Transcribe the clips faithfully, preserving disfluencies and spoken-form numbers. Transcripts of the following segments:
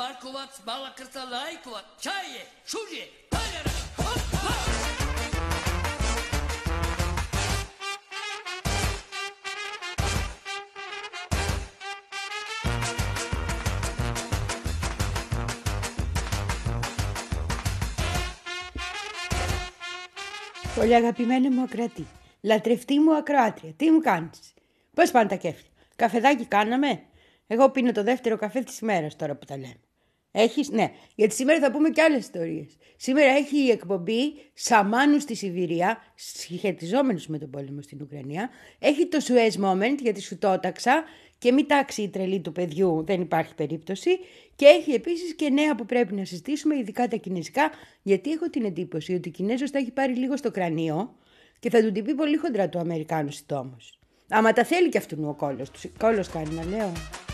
Markovac, Balakrta, Lajkovac, Čaje, Šužje, Paljara, hop, hop! Πολύ αγαπημένη μου ακροατή, λατρευτή μου ακροάτρια, τι μου κάνεις? Πώς πάνε τα κέφια? Καφεδάκι κάναμε? Εγώ πίνω το δεύτερο καφέ της ημέρας τώρα που τα λέμε. Έχεις? Ναι, γιατί σήμερα θα πούμε και άλλες ιστορίες. Σήμερα έχει η εκπομπή Σαμάνους στη Σιβηρία, σχετιζόμενους με τον πόλεμο στην Ουκρανία. Έχει το Suez Moment, γιατί σου το έταξα και μην τάξει η τρελή του παιδιού, δεν υπάρχει περίπτωση. Και έχει επίσης και νέα που πρέπει να συζητήσουμε, ειδικά τα κινέζικα, γιατί έχω την εντύπωση ότι ο Κινέζος τα έχει πάρει λίγο στο κρανίο και θα του την πει πολύ χοντρά του Αμερικάνου συντόμως. Άμα τα θέλει και αυτόν ο κόλλος του. Κόλλος κάνει να λέω.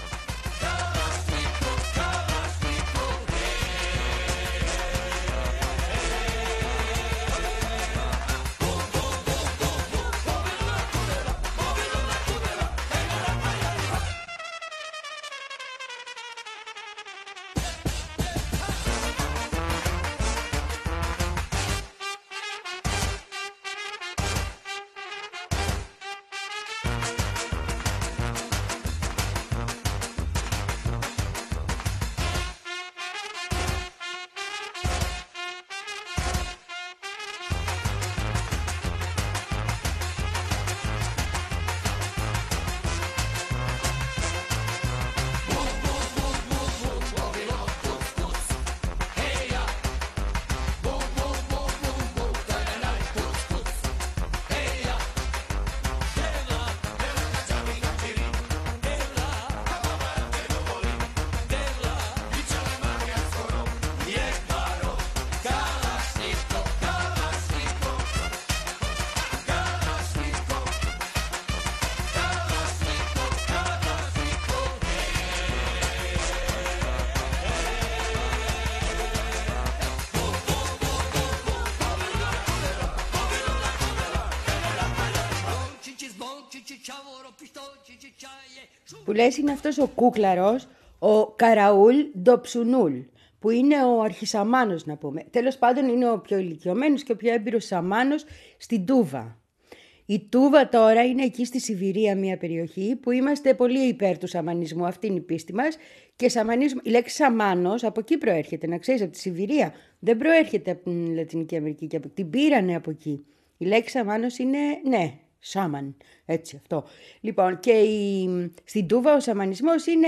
Που λες είναι αυτός ο κούκλαρος, ο Καραούλ Ντοψουνούλ, που είναι ο αρχισαμάνος να πούμε. Τέλος πάντων είναι ο πιο ηλικιωμένος και ο πιο έμπειρος σαμάνος στην Τούβα. Η Τούβα τώρα είναι εκεί στη Σιβηρία, μια περιοχή που είμαστε πολύ υπέρ του σαμανισμού, αυτή είναι η πίστη μας. Και σαμανισμό, η λέξη σαμάνος από εκεί προέρχεται, να ξέρεις, από τη Σιβηρία. Δεν προέρχεται από την Λατινική Αμερική, και από... την πήρανε από εκεί. Η λέξη σαμάνος είναι, ναι, σάμαν, έτσι αυτό. Λοιπόν, και η... στην Τούβα ο σαμανισμός είναι,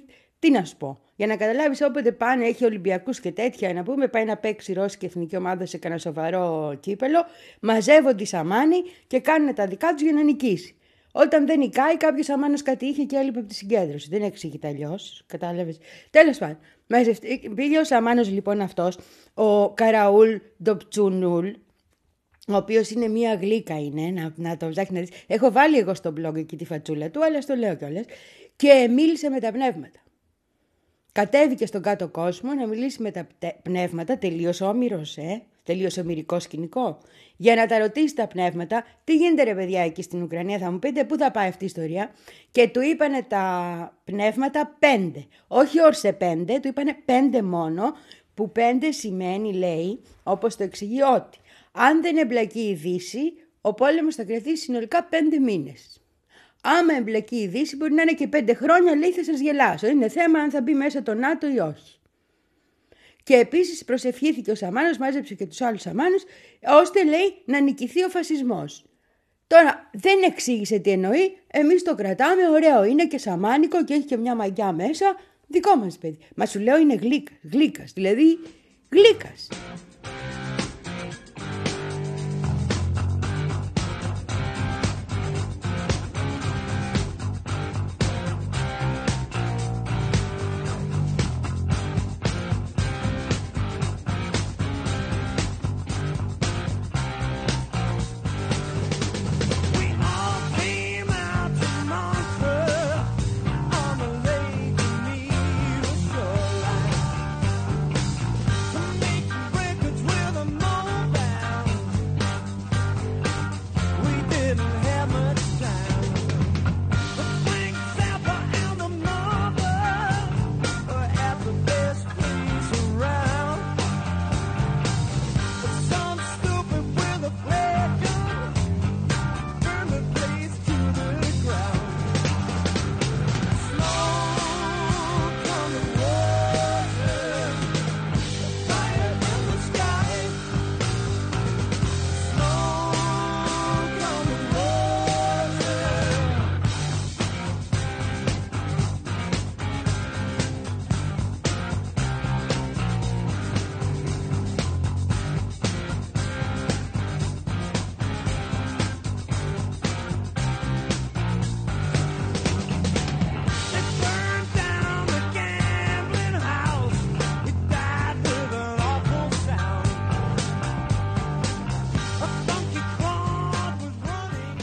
τι να σου πω, για να καταλάβεις, όποτε πάνε, έχει Ολυμπιακούς και τέτοια, να πούμε, πάει να παίξει η Ρώσικη εθνική ομάδα σε κανένα σοβαρό κύπελο, μαζεύονται οι σαμάνοι και κάνουν τα δικά τους για να νικήσει. Όταν δεν νικάει, κάποιος σαμάνος κάτι είχε και έλειπε από τη συγκέντρωση. Δεν εξηγείται αλλιώς, κατάλαβες. Τέλος πάντων, πήγε ο σαμάνος λοιπόν αυτός, ο Καραούλ Ντοψουνούλ, ο οποίος είναι μία γλύκα είναι, να, να το ψάχνει να δεις. Έχω βάλει εγώ στο blog εκεί τη φατσούλα του, αλλά στο λέω κιόλας. Και μίλησε με τα πνεύματα. Κατέβηκε στον κάτω κόσμο να μιλήσει με τα πνεύματα, τελείως όμηρος, ε, τελείως ομηρικό σκηνικό. Για να τα ρωτήσει τα πνεύματα, τι γίνεται ρε παιδιά εκεί στην Ουκρανία, θα μου πείτε πού θα πάει αυτή η ιστορία. Και του είπανε τα πνεύματα πέντε, όχι όρσε πέντε, του είπανε πέντε μόνο, που πέντε σημαίνει, λέει, όπως το εξηγεί, ότι αν δεν εμπλακεί η Δύση, ο πόλεμος θα κρατήσει συνολικά πέντε μήνες. Άμα εμπλακεί η Δύση, μπορεί να είναι και πέντε χρόνια, λέει, θα σας γελάσω. Είναι θέμα αν θα μπει μέσα το ΝΑΤΟ ή όχι. Και επίσης προσευχήθηκε ο σαμάνος, μάζεψε και τους άλλους σαμάνους, ώστε, λέει, να νικηθεί ο φασισμός. Τώρα δεν εξήγησε τι εννοεί, εμείς το κρατάμε, ωραίο είναι και σαμάνικο και έχει και μια μαγιά μέσα, δικό μας παιδί. Μα σου λέω είναι γλύκας, γλύκας, δηλαδή γλύκας. Records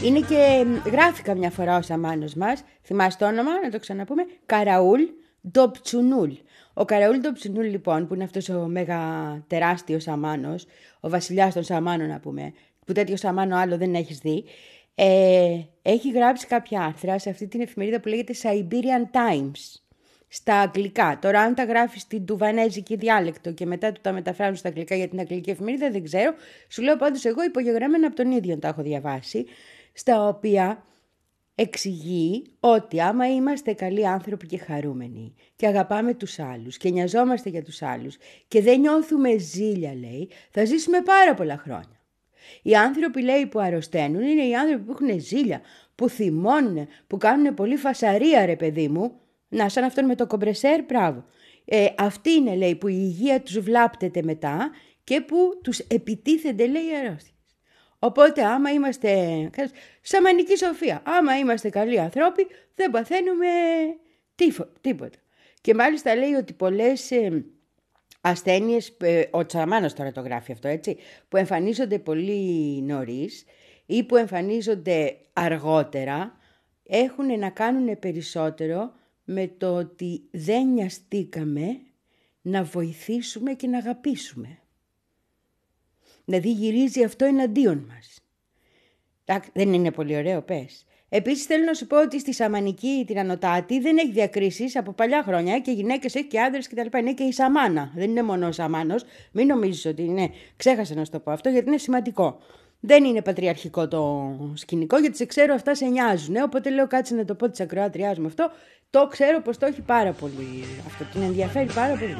Είναι και γράφει καμιά φορά ο σαμάνος μας, θυμάστε το όνομα, να το ξαναπούμε, Καραούλ Ντοψουνούλ. Ο Καραούλ Ντοψουνούλ λοιπόν, που είναι αυτός ο μέγα τεράστιος σαμάνος, ο βασιλιάς των σαμάνων να πούμε, που τέτοιο σαμάνο άλλο δεν έχεις δει, ε, έχει γράψει κάποια άρθρα σε αυτή την εφημερίδα που λέγεται Siberian Times, στα αγγλικά. Τώρα αν τα γράφει στην τουβανέζικη διάλεκτο και μετά του τα μεταφράζουν στα αγγλικά για την αγγλική εφημερίδα δεν ξέρω. Σου λέω πάντως εγώ υπογεγραμμένα από τον ίδιο τα έχω διαβάσει, στα οποία εξηγεί ότι άμα είμαστε καλοί άνθρωποι και χαρούμενοι και αγαπάμε τους άλλους και νοιαζόμαστε για τους άλλους και δεν νιώθουμε ζήλια, λέει, θα ζήσουμε πάρα πολλά χρόνια. Οι άνθρωποι, λέει, που αρρωσταίνουν είναι οι άνθρωποι που έχουν ζήλια, που θυμώνουν, που κάνουν πολύ φασαρία, ρε παιδί μου. Να, σαν αυτόν με το κομπρεσέρ, μπράβο. Ε, αυτοί είναι, λέει, που η υγεία τους βλάπτεται μετά και που τους επιτίθενται, λέει, οι αρρώστιες. Οπότε άμα είμαστε, σαμανική σοφία, άμα είμαστε καλοί ανθρώποι δεν παθαίνουμε τίφο, τίποτα. Και μάλιστα λέει ότι πολλές ε, ασθένειες, ε, ο Τσαμάνος τώρα το γράφει αυτό έτσι, που εμφανίζονται πολύ νωρίς ή που εμφανίζονται αργότερα έχουν να κάνουν περισσότερο με το ότι δεν νοιαστήκαμε να βοηθήσουμε και να αγαπήσουμε. Δηλαδή γυρίζει αυτό εναντίον μας. Δεν είναι πολύ ωραίο, πες. Επίσης θέλω να σου πω ότι στη σαμανική την Ανωτάτη δεν έχει διακρίσεις από παλιά χρόνια και γυναίκες έχει και άντρες κτλ. Είναι και η σαμάνα. Δεν είναι μόνο ο σαμάνος. Μην νομίζεις ότι είναι. Ξέχασα να σου το πω αυτό γιατί είναι σημαντικό. Δεν είναι πατριαρχικό το σκηνικό γιατί σε ξέρω αυτά σε νοιάζουν. Οπότε λέω κάτσε να το πω της ακροάτριάς μου αυτό. Το ξέρω πως το έχει πάρα πολύ. Αυτό την ενδιαφέρει πάρα πολύ.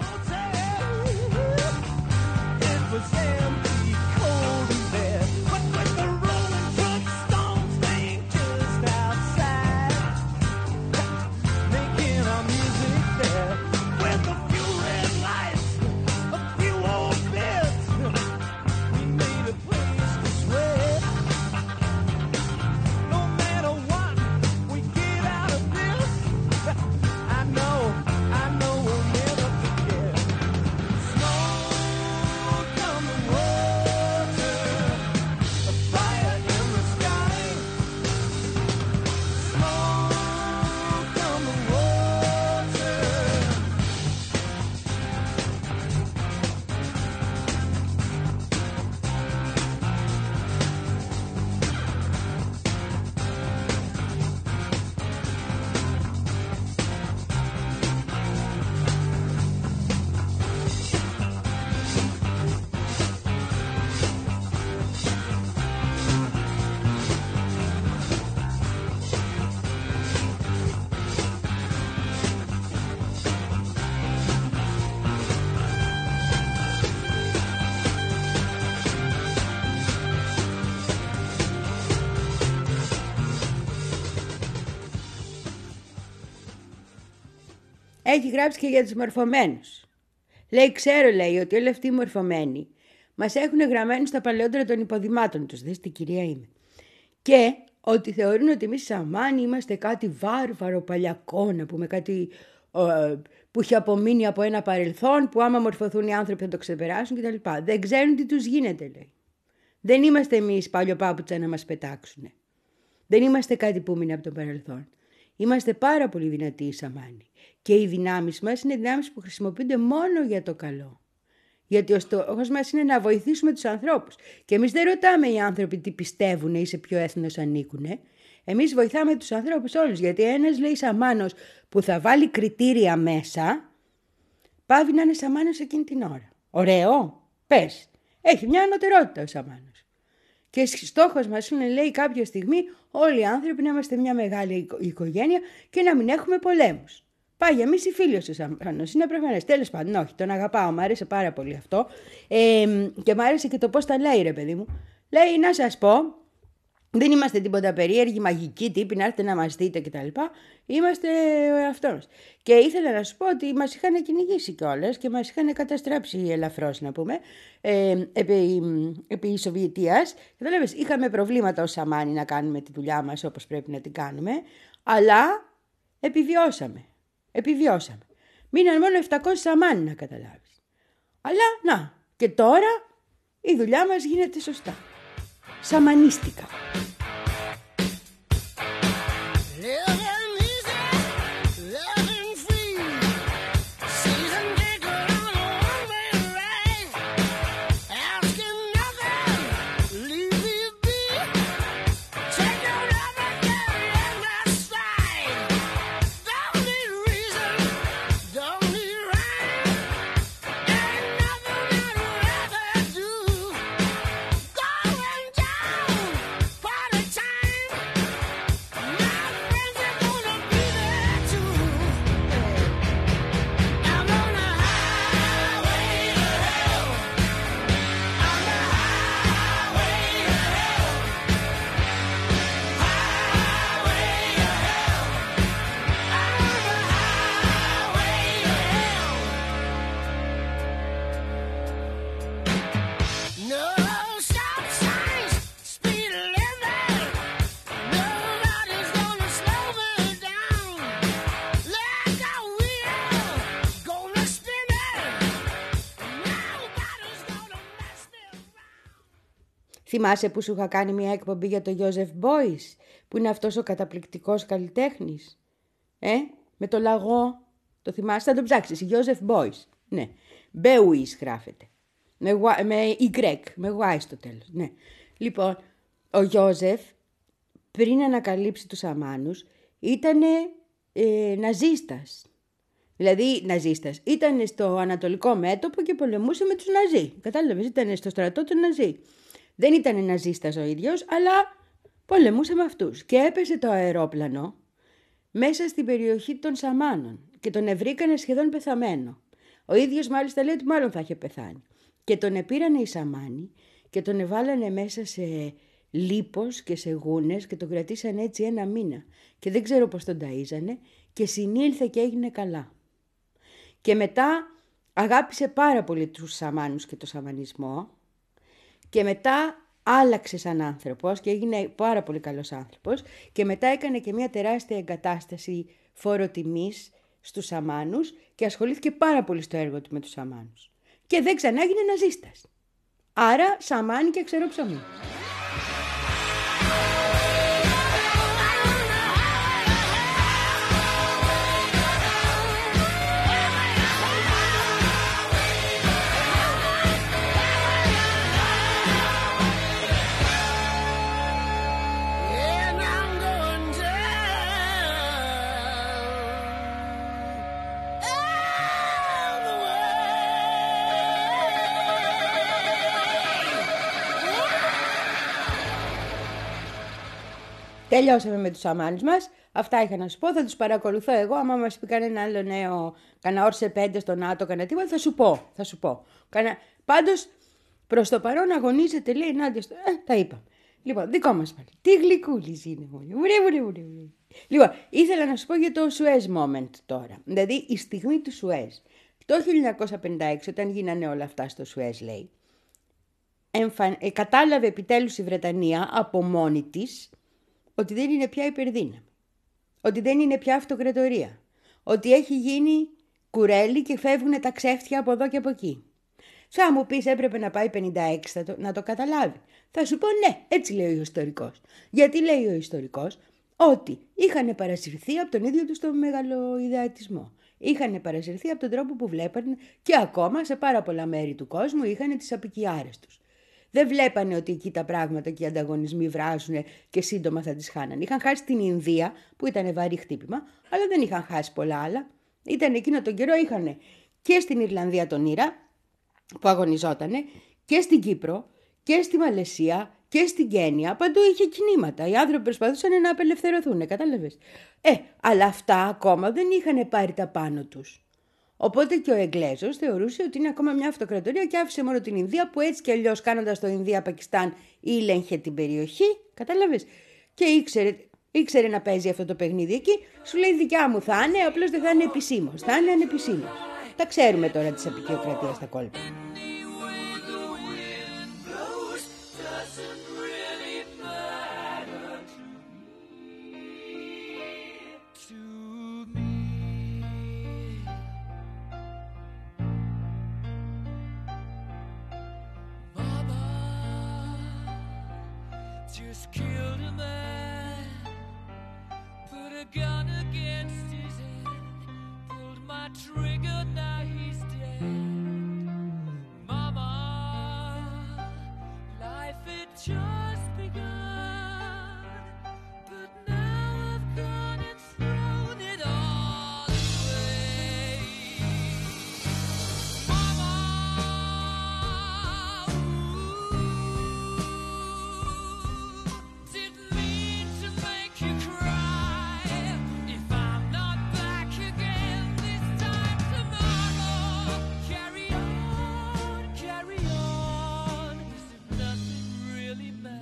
Έχει γράψει και για τους μορφωμένους. Λέει, ξέρω, λέει, ότι όλοι αυτοί οι μορφωμένοι μας έχουν γραμμένους στα παλαιότερα των υποδημάτων τους. Δες τι κυρία είμαι. Και ότι θεωρούν ότι εμείς σαμάνοι είμαστε κάτι βάρβαρο παλιακό, να πούμε κάτι ε, που έχει απομείνει από ένα παρελθόν, που άμα μορφωθούν οι άνθρωποι θα το ξεπεράσουν κτλ. Δεν ξέρουν τι τους γίνεται, λέει. Δεν είμαστε εμείς παλιοπάπουτσα να μας πετάξουν. Δεν είμαστε κάτι που μείνει από το παρελθόν. Είμαστε πάρα πολύ δυνατοί οι σαμάνοι. Και οι δυνάμεις μας είναι δυνάμεις που χρησιμοποιούνται μόνο για το καλό. Γιατί ο στόχος μας είναι να βοηθήσουμε τους ανθρώπους. Και εμείς δεν ρωτάμε οι άνθρωποι τι πιστεύουν ή σε ποιο έθνος ανήκουν. Εμείς βοηθάμε τους ανθρώπους όλους. Γιατί ένας, λέει, σαμάνος που θα βάλει κριτήρια μέσα, πάβει να είναι σαμάνος εκείνη την ώρα. Ωραίο, πες. Έχει μια ανωτερότητα ο σαμάνος. Και στόχος μας είναι, λέει, κάποια στιγμή όλοι οι άνθρωποι να είμαστε μια μεγάλη οικογένεια και να μην έχουμε πολέμους. Πάει για εμείς οι φίλοι ο σαμάνος, είναι προφανές. Τέλος πάντων, όχι, τον αγαπάω, μου άρεσε πάρα πολύ αυτό. Ε, και μου άρεσε και το πώς τα λέει, ρε παιδί μου. Λέει, να σας πω, δεν είμαστε τίποτα περίεργοι, μαγικοί τύποι, να έρθετε να μας δείτε κτλ. Είμαστε ο εαυτός μας. Και ήθελα να σου πω ότι μας είχαν κυνηγήσει κιόλας και μας είχαν καταστρέψει ελαφρώς, να πούμε, ε, επί, επί Σοβιετίας. Καταλάβες, είχαμε προβλήματα ως σαμάνοι να κάνουμε τη δουλειά μας όπως πρέπει να την κάνουμε, αλλά επιβιώσαμε. Επιβιώσαμε. Μείναν μόνο επτακόσιοι σαμάνοι, να καταλάβεις. Αλλά, να, και τώρα η δουλειά μας γίνεται σωστά. Σαμανίστικα. Θυμάσαι που σου είχα κάνει μια εκπομπή για τον Joseph Beuys, που είναι αυτός ο καταπληκτικός καλλιτέχνης. Ε, με το λαγό, το θυμάσαι, θα το ψάξεις, Joseph Beuys. Ναι, Beuys γράφεται. Με, με Y, με Y στο τέλος. Ναι. Λοιπόν, ο Γιώζεφ πριν ανακαλύψει τους Αμάνους ήταν ε, ναζίστας. Δηλαδή ναζίστας. Ήταν στο Ανατολικό Μέτωπο και πολεμούσε με τους Ναζί. Κατάλαβες, ήταν στο στρατό των Ναζί. Δεν ήταν ναζίστας ο ίδιος, αλλά πολεμούσε με αυτούς. Και έπεσε το αερόπλανο μέσα στην περιοχή των Σαμάνων και τον ευρήκανε σχεδόν πεθαμένο. Ο ίδιος μάλιστα λέει ότι μάλλον θα είχε πεθάνει. Και τον επήρανε οι Σαμάνοι και τον εβάλανε μέσα σε λίπος και σε γούνες και τον κρατήσανε έτσι ένα μήνα. Και δεν ξέρω πώς τον ταΐζανε και συνήλθε και έγινε καλά. Και μετά αγάπησε πάρα πολύ τους Σαμάνους και το σαμανισμό και μετά άλλαξε σαν άνθρωπος και έγινε πάρα πολύ καλός άνθρωπος και μετά έκανε και μια τεράστια εγκατάσταση φόρο τιμής στους Σαμάνους και ασχολήθηκε πάρα πολύ στο έργο του με τους Σαμάνους. Και δεν ξανά έγινε ναζίστας. Άρα Σαμάνι και ξερό ψωμί. Τελειώσαμε με τους Σαμάνους μας. Αυτά είχα να σου πω. Θα τους παρακολουθώ εγώ. Άμα μας πει κανένα άλλο νέο, κανένα όρσε πέντε στο ΝΑΤΟ, κανένα τίποτα, θα σου πω. Θα σου πω. Κανα... Πάντως, προς το παρόν αγωνίζεται, λέει η Νάντια. Στο... Ε, τα είπαμε. Λοιπόν, δικό μας πάλι. Τι γλυκούλης είναι μόνο. Ουρε, ουρε, ουρε. Λοιπόν, ήθελα να σου πω για το Suez Moment τώρα. Δηλαδή, η στιγμή του Suez. Το χίλια εννιακόσια πενήντα έξι, όταν γίνανε όλα αυτά στο Suez, λέει, εμφαν... ε, κατάλαβε επιτέλους η Βρετανία από μόνη της ότι δεν είναι πια υπερδύναμη, ότι δεν είναι πια αυτοκρατορία, ότι έχει γίνει κουρέλι και φεύγουν τα ξέφτια από εδώ και από εκεί. Θα μου πεις έπρεπε να πάει πενήντα έξι το, να το καταλάβει. Θα σου πω ναι, έτσι λέει ο ιστορικός. Γιατί λέει ο ιστορικός ότι είχαν παρασυρθεί από τον ίδιο τους τον μεγαλοειδεατισμό. Είχαν παρασυρθεί από τον τρόπο που βλέπανε και ακόμα σε πάρα πολλά μέρη του κόσμου είχαν τις απικιάρες τους. Δεν βλέπανε ότι εκεί τα πράγματα και οι ανταγωνισμοί βράζουν και σύντομα θα τις χάνανε. Είχαν χάσει την Ινδία που ήταν βαρύ χτύπημα, αλλά δεν είχαν χάσει πολλά άλλα. Ήταν εκείνο τον καιρό, είχαν και στην Ιρλανδία τον Ήρα που αγωνιζότανε και στην Κύπρο και στη Μαλαισία και στην Κένια. Παντού είχε κινήματα. Οι άνθρωποι προσπαθούσαν να απελευθερωθούν, κατάλαβες. Ε, αλλά αυτά ακόμα δεν είχαν πάρει τα πάνω τους. Οπότε και ο Εγγλέζος θεωρούσε ότι είναι ακόμα μια αυτοκρατορία και άφησε μόνο την Ινδία που έτσι κι αλλιώς κάνοντας το Ινδία-Πακιστάν ήλεγχε την περιοχή, κατάλαβες. Και ήξερε, ήξερε να παίζει αυτό το παιχνίδι εκεί. Σου λέει δικιά μου θα είναι, απλώς δεν θα είναι επισήμως, θα είναι ανεπισήμως. Τα ξέρουμε τώρα της απικιοκρατίας τα κόλπα. Just killed a man, put a gun against his head, pulled my trigger, now he's dead. Mama, life had just begun, but now I've gone and thrown it all away. Mama, carry on, carry on, as if nothing really matters.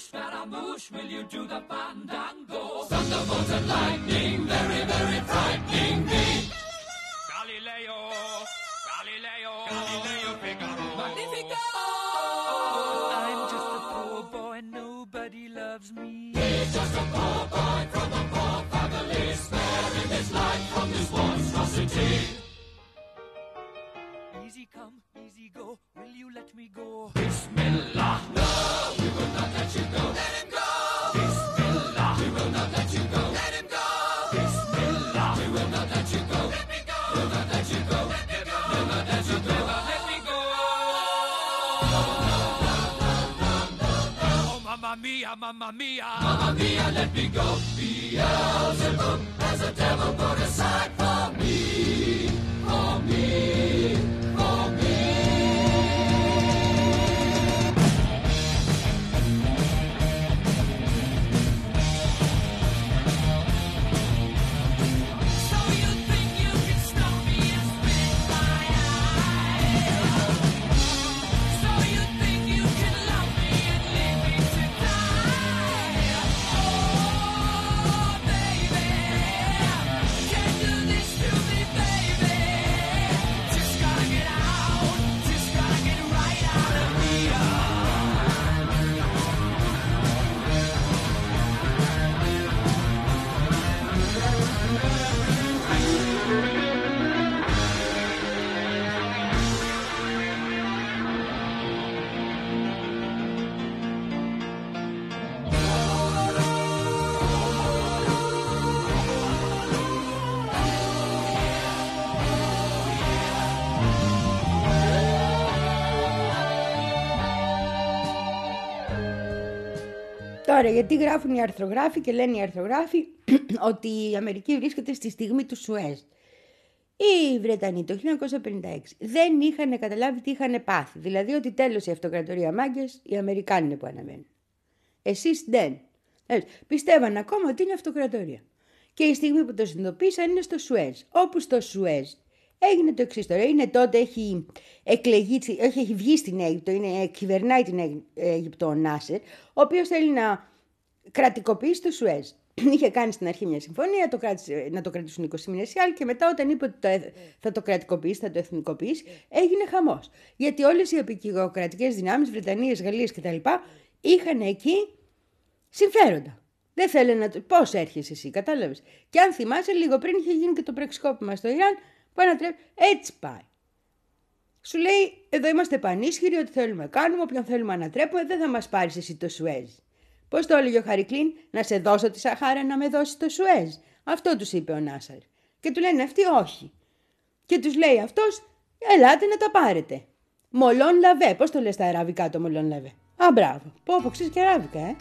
Scaramouche, will you do the fandango? Thunderbolts and lightning, very, very frightening me. Galileo, Galileo, Galileo Figaro. Magnifico! I'm just a poor boy, nobody loves me. He's just a poor boy from a poor family, sparing his life from this monstrosity. Easy come, easy go, will you let me go? Bismillah, no, we will not let you go. Let him go! Bismillah, we will not let you go. Let him go! Bismillah, we will not let you go. Let me go! We'll not let you go. Let me go! We'll not let you go. Let me go! Oh, mamma mia, mamma mia, mamma mia, let me go. Beelzebub has a devil put aside for me, for me, for me. Τώρα, γιατί γράφουν οι αρθρογράφοι και λένε οι αρθρογράφοι ότι η Αμερική βρίσκεται στη στιγμή του Σουέζ. Οι Βρετανοί το χίλια εννιακόσια πενήντα έξι δεν είχαν καταλάβει τι είχαν πάθει. Δηλαδή ότι τέλος η αυτοκρατορία μάγκες, οι Αμερικάνοι είναι που αναμένουν. Εσείς δεν. Πιστεύαν ακόμα ότι είναι αυτοκρατορία. Και η στιγμή που το συνειδητοποίησαν είναι στο Σουέζ. Όπου στο Σουέζ έγινε το εξής τώρα. Είναι τότε, έχει εκλεγεί, όχι, έχει βγει στην Αίγυπτο, είναι, κυβερνάει την Αίγυπτο ο Νάσερ, ο οποίος θέλει να κρατικοποιήσει το Σουέζ. Είχε κάνει στην αρχή μια συμφωνία το κράτησε, να το κρατήσουν είκοσι μήνες οι άλλοι και μετά όταν είπε ότι το, θα το κρατικοποιήσει, θα το εθνικοποιήσει, έγινε χαμός. Γιατί όλες οι επικοινωνικές δυνάμεις, Βρετανίες, Γαλλίες κτλ. Είχαν εκεί συμφέροντα. Δεν θέλει να το... Πώς έρχεσαι εσύ, κατάλαβες. Και αν θυμάσαι, λίγο πριν είχε γίνει και το πραξικόπημα στο Ιράν, που ανατρέπει. Έτσι πάει. Σου λέει, εδώ είμαστε πανίσχυροι, ό,τι θέλουμε να κάνουμε, όποιον θέλουμε να ανατρέπουμε, δεν θα μας πάρεις εσύ το Σουέζ. Πώς το έλεγε ο Χαρικλίν, να σε δώσω τη Σαχάρα να με δώσεις το Σουέζ. Αυτό τους είπε ο Νάσαρ. Και του λένε αυτοί όχι. Και τους λέει αυτός, ελάτε να τα πάρετε. Μολόν λαβέ. Πώς το λες στα αραβικά το μολόν λαβέ. Α, μπράβο. Πω, πω, ξέρεις και αραβικά, ε.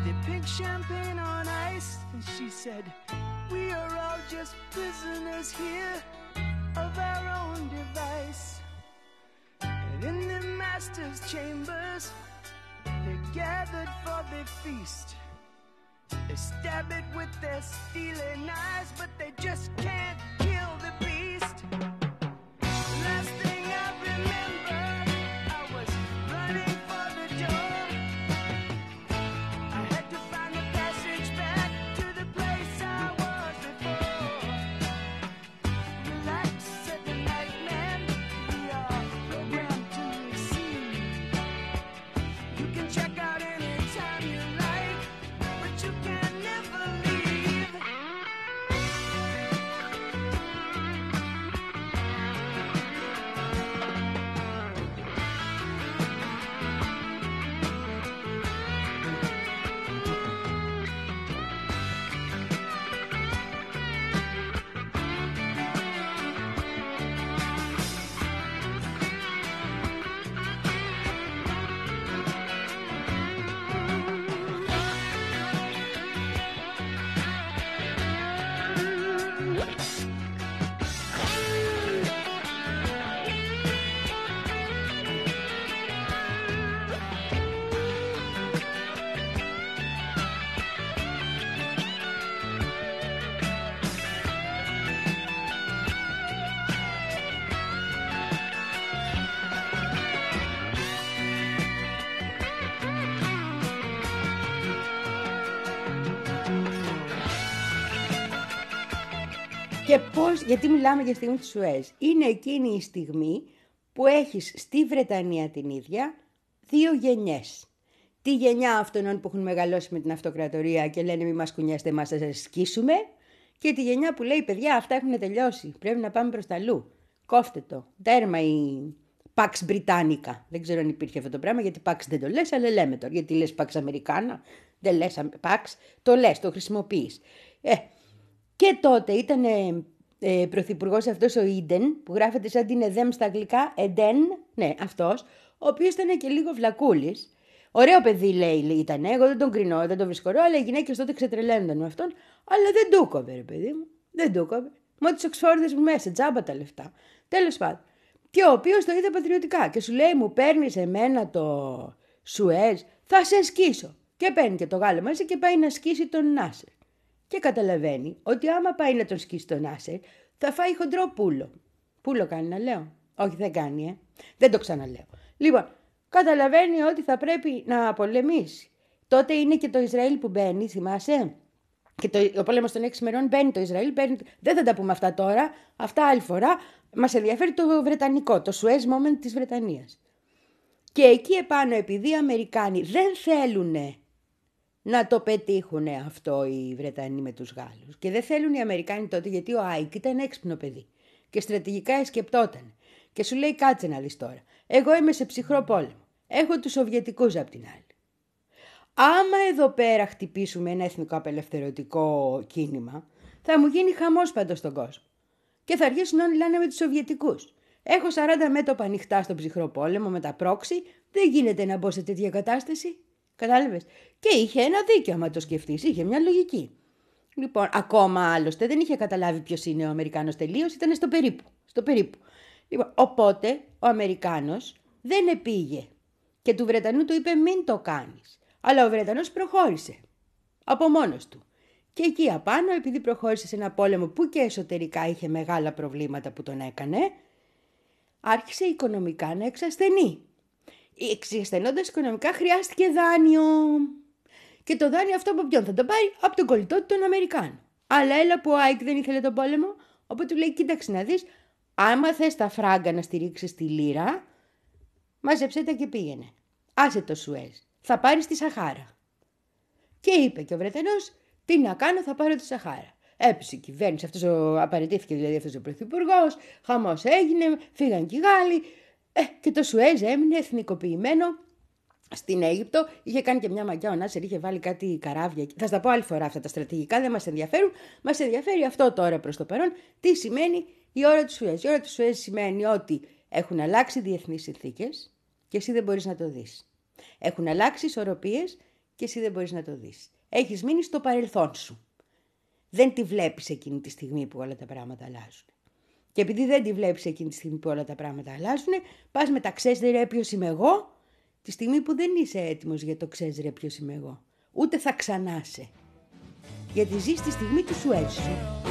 the pink champagne on ice, and she said, we are all just prisoners here of our own device. And in the master's chambers, they gathered for the feast. They stab it with their steely knives, but they just can't kill the beast. The last thing I remember, I was running for the door. I had to find the passage back to the place I was before. Relax, said the night man, we are programmed to receive. You can check out anytime you like, but you can never leave. Και πώς, γιατί μιλάμε για στιγμή του Σουέζ. Είναι εκείνη η στιγμή που έχεις στη Βρετανία την ίδια δύο γενιές. Τη γενιά αυτών που έχουν μεγαλώσει με την αυτοκρατορία και λένε μη μας κουνιάστε, μας θα σας σκίσουμε. Και τη γενιά που λέει παιδιά αυτά έχουν τελειώσει, πρέπει να πάμε προς τα αλλού. Κόφτε το, τέρμα η Pax Britannica. Δεν ξέρω αν υπήρχε αυτό το πράγμα, γιατί Pax δεν το λες, αλλά λέμε τώρα. Γιατί λες Pax Americana, δεν λες Pax, το λες, το χρησιμοποιείς. Ε, και τότε ήταν ε, πρωθυπουργός αυτός ο Eden, που γράφεται σαν την Εδέμ στα αγγλικά, Εντέν, ναι αυτός, ο οποίος ήταν και λίγο βλακούλης. Ωραίο παιδί λέει ήταν, εγώ δεν τον κρινώ, δεν τον βρίσκω ωραίο, αλλά οι γυναίκες τότε ξετρελαίνονταν με αυτόν, αλλά δεν του κόβε ρε παιδί μου, δεν του κόβε. Μα τις Οξφόρδες μου μέσα, τζάμπα τα λεφτά. Τέλος πάντων. Και ο οποίος το είδε πατριωτικά και σου λέει μου παίρνεις εμένα το Σουέζ, θα σε σκίσω. Και παίρνει και το Γάλλο μαζί και πάει να σκίσει τον Νάσερ. Και καταλαβαίνει ότι άμα πάει να τον σκίσει τον Νάσερ, θα φάει χοντρό πούλο. Πούλο κάνει να λέω. Όχι δεν κάνει, ε. Δεν το ξαναλέω. Λοιπόν, καταλαβαίνει ότι θα πρέπει να πολεμήσει. Τότε είναι και το Ισραήλ που μπαίνει, θυμάσαι. Και το, ο πόλεμος των έξι μερών μπαίνει το Ισραήλ. Μπαίνει, δεν θα τα πούμε αυτά τώρα. Αυτά άλλη φορά. Μας ενδιαφέρει το βρετανικό, το Suez Moment της Βρετανίας. Και εκεί επάνω, επειδή οι Αμερικάνοι δεν θέλουν να το πετύχουν αυτό οι Βρετανοί με τους Γάλλους. Και δεν θέλουν οι Αμερικάνοι τότε, γιατί ο Άικ ήταν έξυπνο παιδί. Και στρατηγικά εσκεπτόταν. Και σου λέει κάτσε να δεις τώρα. Εγώ είμαι σε ψυχρό πόλεμο. Έχω τους Σοβιετικούς απ' την άλλη. Άμα εδώ πέρα χτυπήσουμε ένα εθνικό απελευθερωτικό κίνημα, θα μου γίνει χαμός παντός στον κόσμο. Και θα αρχίσουν όλοι λένε με τους Σοβιετικούς. Έχω σαράντα μέτωπα ανοιχτά στον ψυχρό πόλεμο με τα πρόξι, δεν γίνεται να μπω σε τέτοια κατάσταση. Κατάλαβες. Και είχε ένα δίκιο, άμα το σκεφτείς, είχε μια λογική. Λοιπόν, ακόμα άλλωστε δεν είχε καταλάβει ποιος είναι ο Αμερικάνος τελείως, ήταν στο περίπου. Στο περίπου. Λοιπόν, οπότε ο Αμερικάνος δεν επήγε και του Βρετανού του είπε μην το κάνεις. Αλλά ο Βρετανός προχώρησε από μόνος του. Και εκεί απάνω, επειδή προχώρησε σε ένα πόλεμο που και εσωτερικά είχε μεγάλα προβλήματα που τον έκανε, άρχισε οικονομικά να εξασθενεί. Εξασθενώντας οικονομικά χρειάστηκε δάνειο. Και το δάνειο αυτό από ποιον θα το πάρει? Από τον κολλητό του τον Αμερικάνο. Αλλά έλα που ο Άικ δεν ήθελε τον πόλεμο, οπότε του λέει κοίταξε να δεις, άμα θες τα φράγκα να στηρίξεις τη λίρα, μάζεψέ τα και πήγαινε. Άσε το Σουέζ, θα πάρεις τη Σαχάρα. Και είπε και ο Βρετανός, τι να κάνω, θα πάρω τη Σαχάρα. Έπεσε η κυβέρνηση, αυτός ο, απαρατήθηκε δηλαδή αυτός ο πρωθυπουργός, χαμός έγινε, φύγαν και οι Γάλλοι. Ε, και το Σουέζ έμεινε εθνικοποιημένο στην Αίγυπτο. Είχε κάνει και μια μαγιά ο Νάσερ, είχε βάλει κάτι καράβια. Θα στα πω άλλη φορά αυτά τα στρατηγικά, δεν μας ενδιαφέρουν. Μας ενδιαφέρει αυτό τώρα προς το παρόν. Τι σημαίνει η ώρα του Σουέζ? Η ώρα του Σουέζ σημαίνει ότι έχουν αλλάξει διεθνείς συνθήκες και εσύ δεν μπορείς να το δεις. Έχουν αλλάξει ισορροπίες και εσύ δεν μπορείς να το δεις. Έχεις μείνει στο παρελθόν σου. Δεν τη βλέπεις εκείνη τη στιγμή που όλα τα πράγματα αλλάζουν. Και επειδή δεν τη βλέπεις εκείνη τη στιγμή που όλα τα πράγματα αλλάζουν, πας με τα «ξέρεις ρε ποιος είμαι εγώ», τη στιγμή που δεν είσαι έτοιμος για το «ξέρεις ρε ποιος είμαι εγώ». Ούτε θα ξανάσαι. Γιατί ζεις τη στιγμή του Σουέζ σου.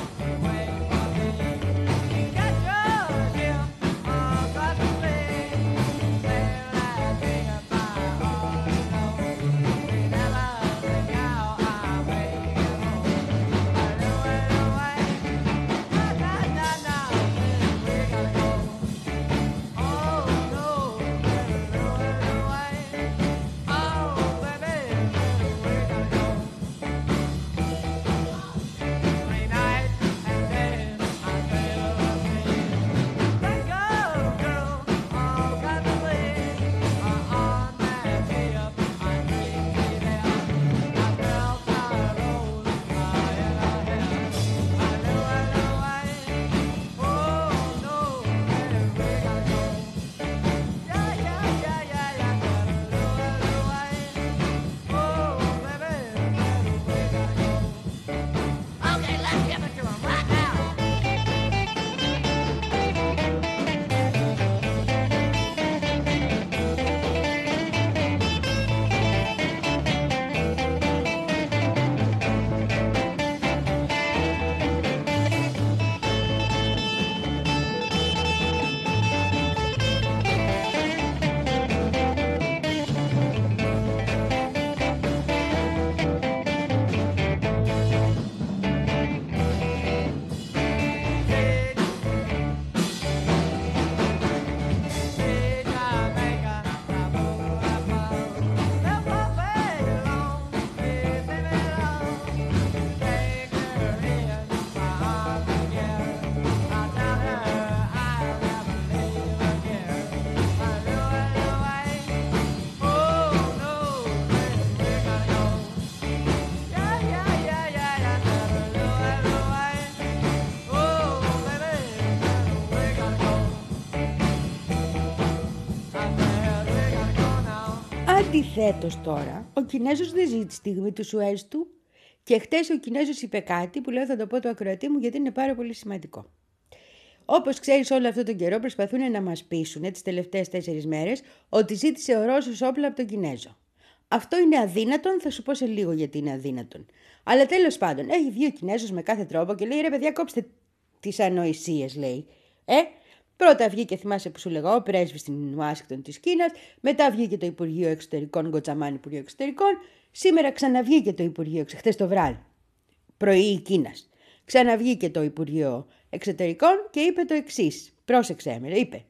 Αντιθέτως τώρα, ο Κινέζος δεν ζει τη στιγμή του Σουέζ του και χτες ο Κινέζος είπε κάτι που λέω θα το πω το ακροατή μου γιατί είναι πάρα πολύ σημαντικό. Όπως ξέρεις, όλο αυτόν τον καιρό προσπαθούν να μας πείσουν τις τελευταίες τέσσερις μέρες ότι ζήτησε ο Ρώσος όπλα από τον Κινέζο. Αυτό είναι αδύνατον, θα σου πω σε λίγο γιατί είναι αδύνατον. Αλλά τέλος πάντων, έχει βγει ο Κινέζος με κάθε τρόπο και λέει ρε παιδιά, κόψτε τις ανοησίες, λέει. Ε, πρώτα βγήκε, θυμάσαι που σου λέγα, ο πρέσβης στην Ουάσιγκτον της Κίνας, μετά βγήκε το Υπουργείο Εξωτερικών, Γκοτσαμάν Υπουργείο Εξωτερικών, σήμερα ξαναβγήκε το Υπουργείο, χθες το βράδυ, πρωί Κίνας. Ξαναβγήκε το Υπουργείο Εξωτερικών και είπε το εξής. Πρόσεξε με, είπε.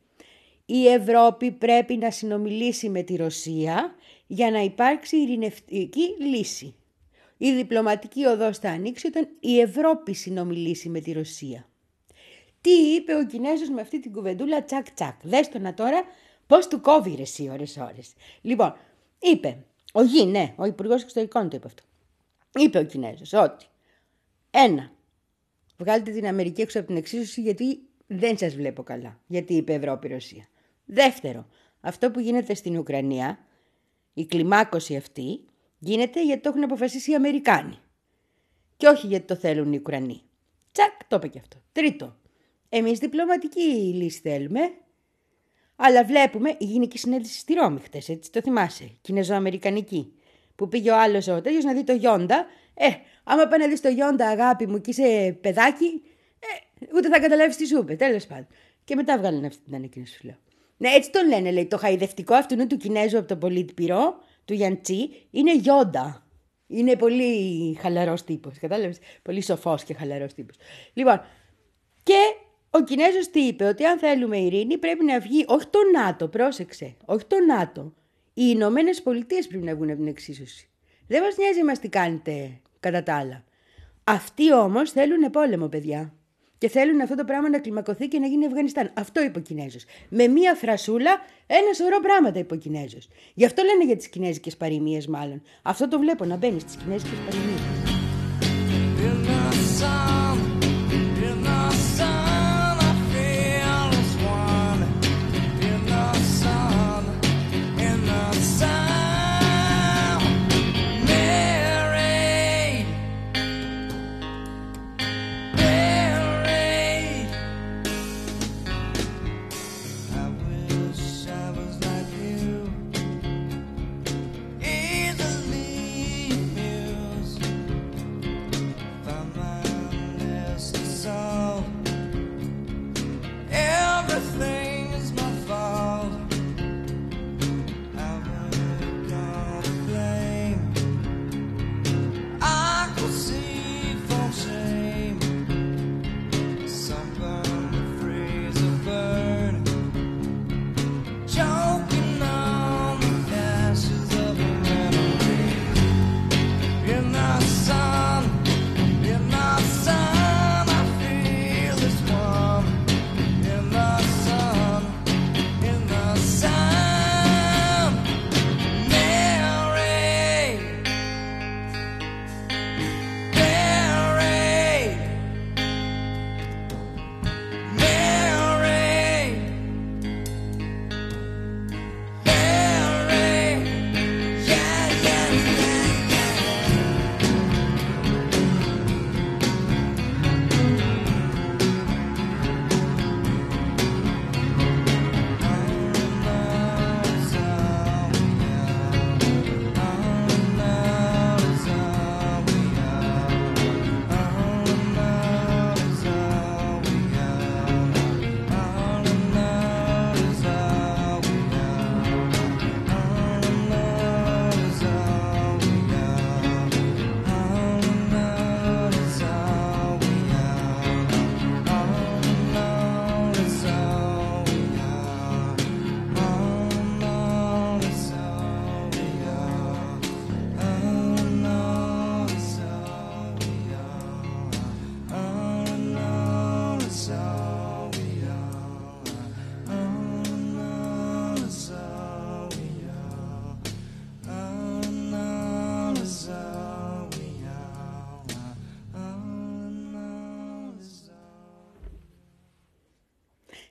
Η Ευρώπη πρέπει να συνομιλήσει με τη Ρωσία για να υπάρξει ειρηνευτική λύση. Η διπλωματική οδός θα ανοίξει όταν η Ευρώπη συνομιλήσει με τη Ρωσία. Τι είπε ο Κινέζος με αυτή την κουβεντούλα τσακ τσακ. Δες το να τώρα πώς του κόβει ρε εσύ ώρες ώρες. Λοιπόν, είπε, ο Γη, ναι, ο Υπουργός Εξωτερικών το είπε αυτό. Είπε ο Κινέζος ότι ένα, βγάλτε την Αμερική έξω από την εξίσωση γιατί δεν σας βλέπω καλά. Γιατί είπε Ευρώπη-Ρωσία. Δεύτερο, αυτό που γίνεται στην Ουκρανία, η κλιμάκωση αυτή, γίνεται γιατί το έχουν αποφασίσει οι Αμερικάνοι. Και όχι γιατί το θέλουν οι Ουκρανοί. Τσακ, το είπε και αυτό. Τρίτο, εμείς διπλωματική λύση θέλουμε, αλλά βλέπουμε, γίνει και συνέντευξη στη Ρώμη χτες, έτσι το θυμάσαι, κινεζοαμερικανική, που πήγε ο άλλος ο τέτοιος να δει το Γιόντα. Ε, άμα πάει να δεις το Γιόντα, αγάπη μου, και είσαι παιδάκι, ε, ούτε θα καταλάβεις τι σου είπε, τέλος πάντων. Και μετά βγάλανε αυτή την ανακοίνωση, σου λέω. Ναι, έτσι τον λένε, λέει, το χαϊδευτικό αυτού του Κινέζου από το Πολίτπυρο, του Γιαντσί, είναι Γιόντα. Είναι πολύ χαλαρός τύπος, κατάλαβες, πολύ σοφός και χαλαρός τύπος. Λοιπόν, και ο Κινέζος τι είπε, ότι αν θέλουμε ειρήνη πρέπει να βγει, όχι το ΝΑΤΟ, πρόσεξε, όχι το ΝΑΤΟ. Οι Ηνωμένες Πολιτείες πρέπει να βγουν από την εξίσωση. Δεν μας νοιάζει μας τι κάνετε κατά τα άλλα. Αυτοί όμως θέλουν πόλεμο, παιδιά. Και θέλουν αυτό το πράγμα να κλιμακωθεί και να γίνει Αφγανιστάν. Αυτό είπε ο Κινέζος. Με μία φρασούλα, ένα σωρό πράγματα είπε ο Κινέζος. Γι' αυτό λένε για τις κινέζικες παροιμίες, μάλλον. Αυτό το βλέπω να μπαίνει στις κινέζικες παροιμίες.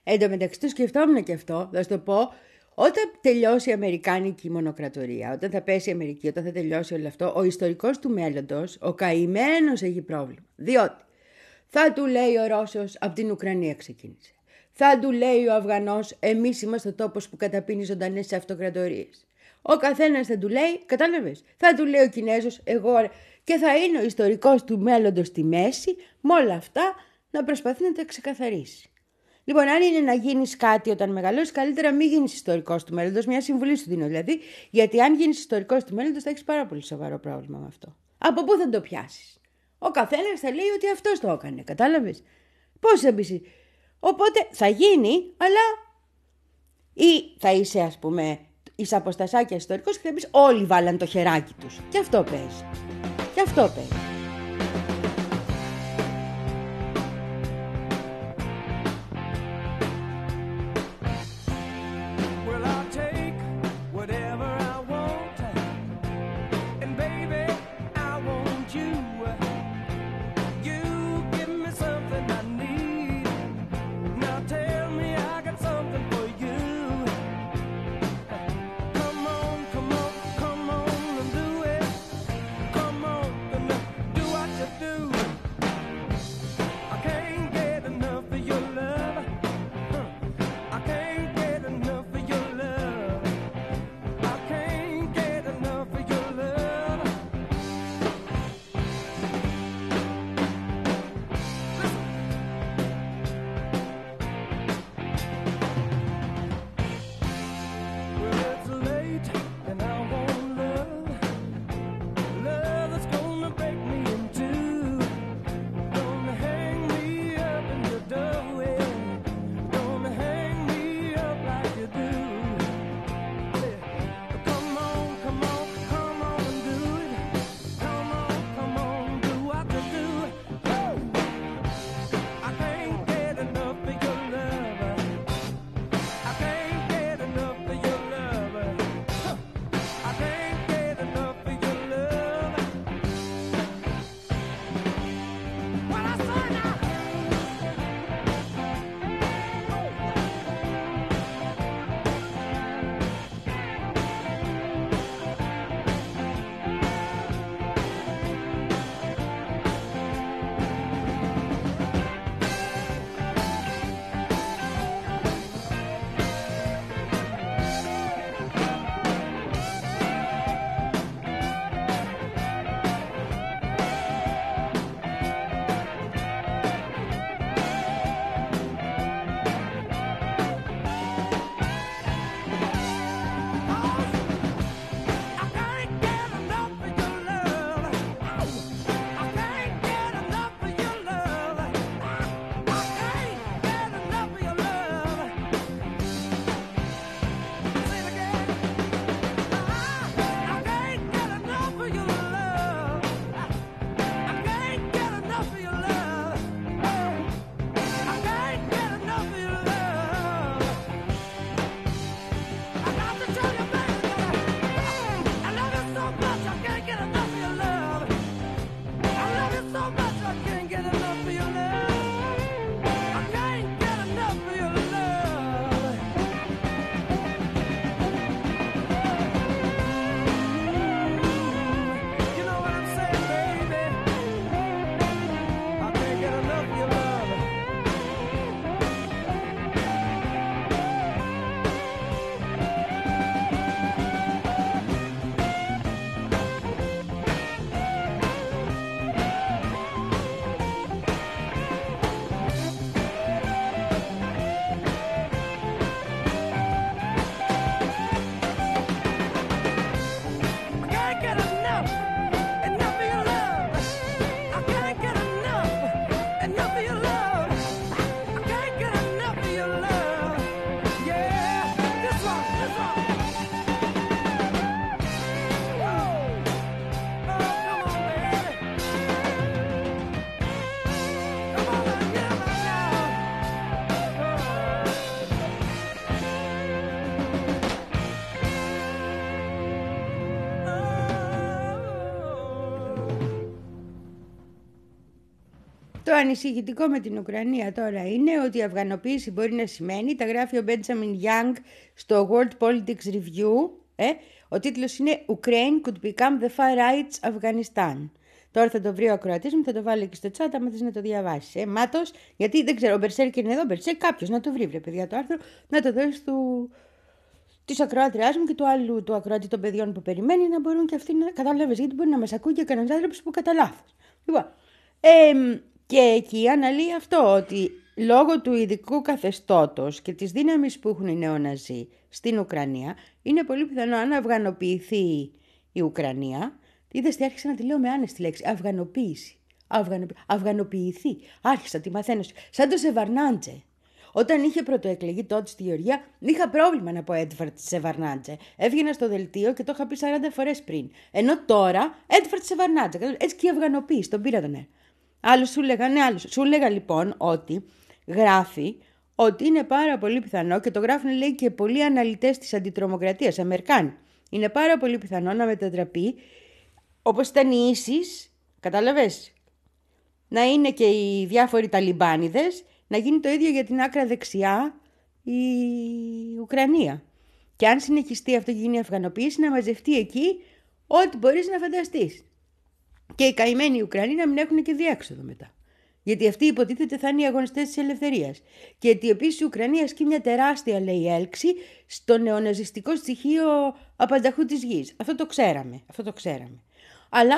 Εν τω μεταξύ το σκεφτόμουν και αυτό, θα σου το πω. Όταν τελειώσει η Αμερικάνικη μονοκρατορία, όταν θα πέσει η Αμερική, όταν θα τελειώσει όλο αυτό, ο ιστορικός του μέλλοντος, ο καημένος, έχει πρόβλημα. Διότι θα του λέει ο Ρώσος, από την Ουκρανία ξεκίνησε. Θα του λέει ο Αφγανός, εμείς είμαστε ο τόπος που καταπίνει ζωντανές σε αυτοκρατορίες. Ο καθένας θα του λέει, κατάλαβες, θα του λέει ο Κινέζος, εγώ. Και θα είναι ο ιστορικός του μέλλοντος στη μέση, με όλα αυτά να προσπαθεί να τα ξεκαθαρίσει. Λοιπόν, αν είναι να γίνεις κάτι όταν μεγαλώσεις, καλύτερα μην γίνεις ιστορικός του μέλλοντος. Μια συμβουλή σου δίνω δηλαδή, γιατί αν γίνεις ιστορικός του μέλλοντος, θα έχεις πάρα πολύ σοβαρό πρόβλημα με αυτό. Από πού θα το πιάσεις? Ο καθένας θα λέει ότι αυτός το έκανε, κατάλαβες. Πώς θα πεις? Οπότε θα γίνει, αλλά ή θα είσαι, ας πούμε, είσαι αποστασάκια ιστορικός και θα πεις όλοι βάλαν το χεράκι τους. Και αυτό παίζει. Και αυτό παίζει. Το ανησυχητικό με την Ουκρανία τώρα είναι ότι η αφγανοποίηση μπορεί να σημαίνει, τα γράφει ο Benjamin Young στο World Politics Review, ε, ο τίτλος είναι Ukraine could become the far right's Afghanistan. Τώρα θα το βρει ο ακροατής μου, θα το βάλω και στο chat, άμα θες να το διαβάσεις. Ε, μάτος, γιατί δεν ξέρω, ο Μπερσέρκ είναι εδώ, Μπερσέρκ, κάποιος να το βρει, βρε παιδιά, το άρθρο, να το δώσει του... της ακροάτριάς μου και του άλλου του ακροατή των παιδιών που περιμένει να μπορούν και αυτοί να κατάλαβες, γιατί μπορεί να μας ακούει και κανένας άνθρωπος που κατά λάθος. Λοιπόν, ε, και εκεί αναλύει αυτό, ότι λόγω του ειδικού καθεστώτος και της δύναμης που έχουν οι νεοναζί στην Ουκρανία, είναι πολύ πιθανό αν αυγανοποιηθεί η Ουκρανία. Είδες τι άρχισα να τη λέω με άνεστη λέξη. Αυγανοποίηση. Αυγανοποι... Αυγανοποιηθεί. Άρχισα, τη μαθαίνω. Σαν το Σεβαρνάντζε. Όταν είχε πρωτοεκλεγεί τότε στη Γεωργία, είχα πρόβλημα να πω Έντβαρτ Σεβαρνάντζε. Έβγαινα στο δελτίο και το είχα πει σαράντα φορές πριν. Ενώ τώρα Έντβαρτ Σεβαρνάντζε. Έτσι και η αυγανοποίηση. Τον πήρα τον ε. Άλλο σου λέγα, ναι, άλλο. Σου λέγα λοιπόν ότι γράφει ότι είναι πάρα πολύ πιθανό, και το γράφουν λέει και πολλοί αναλυτές της αντιτρομοκρατίας, Αμερικάνοι. Είναι πάρα πολύ πιθανό να μετατραπεί. Όπως ήταν οι ίσις, κατάλαβες, να είναι και οι διάφοροι Ταλιμπάνιδες, να γίνει το ίδιο για την άκρα δεξιά η Ουκρανία. Και αν συνεχιστεί αυτό και γίνει η αυγανοποίηση, να μαζευτεί εκεί ό,τι μπορείς να φανταστείς. Και οι καημένοι Ουκρανοί να μην έχουν και διέξοδο μετά. Γιατί αυτοί υποτίθεται θα είναι οι αγωνιστές της ελευθερίας. Και ότι επίσης η Ουκρανία ασκεί μια τεράστια, λέει, έλξη στο νεοναζιστικό στοιχείο απανταχού της γης. Αυτό το ξέραμε. Αυτό το ξέραμε. Αλλά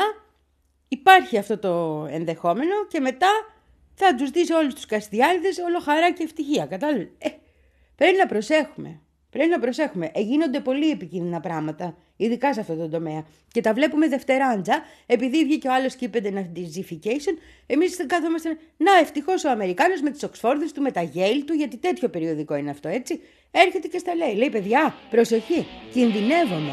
υπάρχει αυτό το ενδεχόμενο και μετά θα τους δεις όλους τους Καστιάριδες όλο χαρά και ευτυχία. Κατάλαβες. Ε, πρέπει να προσέχουμε. Πρέπει να προσέχουμε. Ε, γίνονται πολύ επικίνδυνα πράγματα, ειδικά σε αυτό το τομέα. Και τα βλέπουμε δευτεράντζα, επειδή βγήκε ο άλλος και είπε denazification, εμείς δεν κάθομαστε. Να, ευτυχώς ο Αμερικάνος με τις Οξφόρδες του, με τα Yale του, γιατί τέτοιο περιοδικό είναι αυτό, έτσι. Έρχεται και στα λέει. Λέει, παιδιά, προσοχή, κινδυνεύομαι.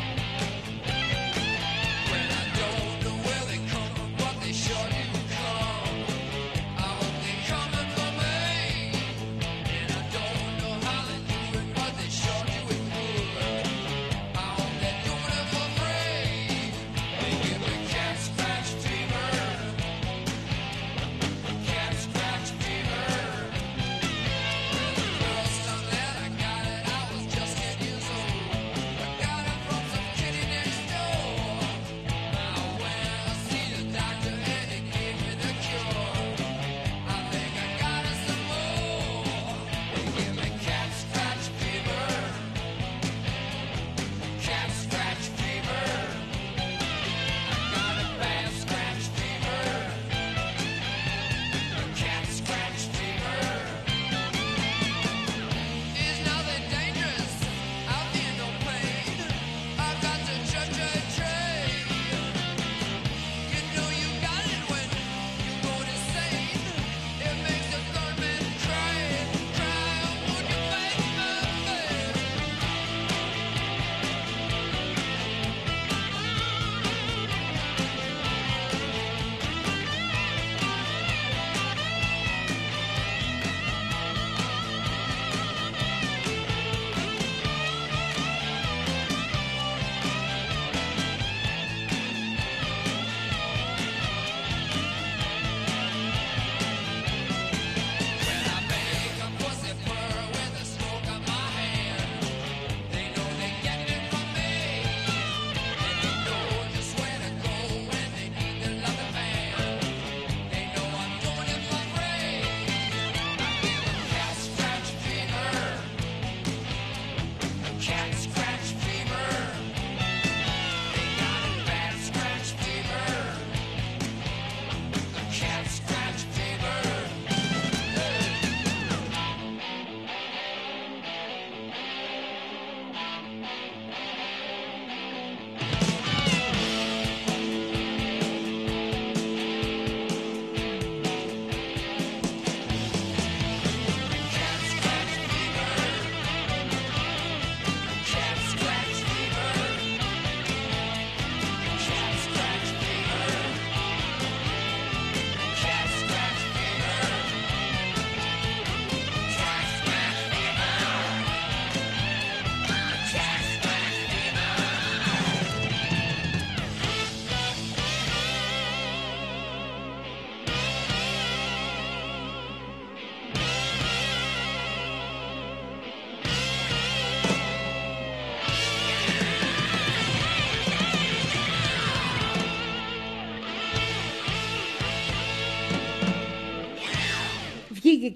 When I don't know where they come from, but they sure do come.